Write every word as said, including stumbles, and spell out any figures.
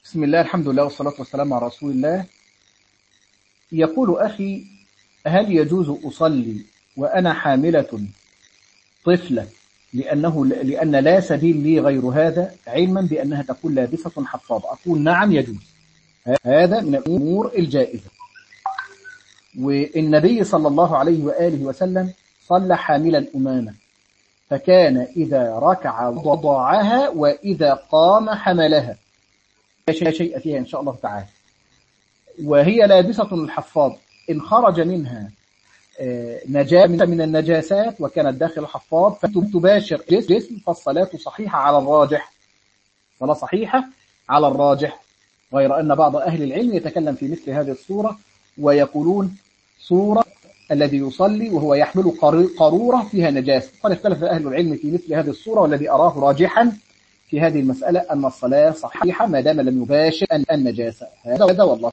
بسم الله الحمد لله والصلاة والسلام على رسول الله. يقول أخي: هل يجوز أصلي وأنا حاملة طفلة لأنه لأن لا سبيل لي غير هذا، علما بأنها تكون لابسة حفاضة؟ أقول نعم يجوز، هذا من الأمور الجائزة. والنبي صلى الله عليه وآله وسلم صلى حاملا أمامة، فكان إذا ركع وضعها وإذا قام حملها، لا شيء فيها إن شاء الله تعالى. وهي لابسة الحفاض، إن خرج منها نجاسة من النجاسات وكانت داخل الحفاض فتباشر جسم، فالصلاة صحيحة على الراجح، صلاة صحيحة على الراجح. غير أن بعض أهل العلم يتكلم في مثل هذه الصورة ويقولون صورة الذي يصلي وهو يحمل قارورة فيها نجاسة. قد اختلف أهل العلم في مثل هذه الصورة، والذي أراه راجحا في هذه المسألة أن الصلاة صحيحة ما دام لم يباشر النجاسة. هذا والله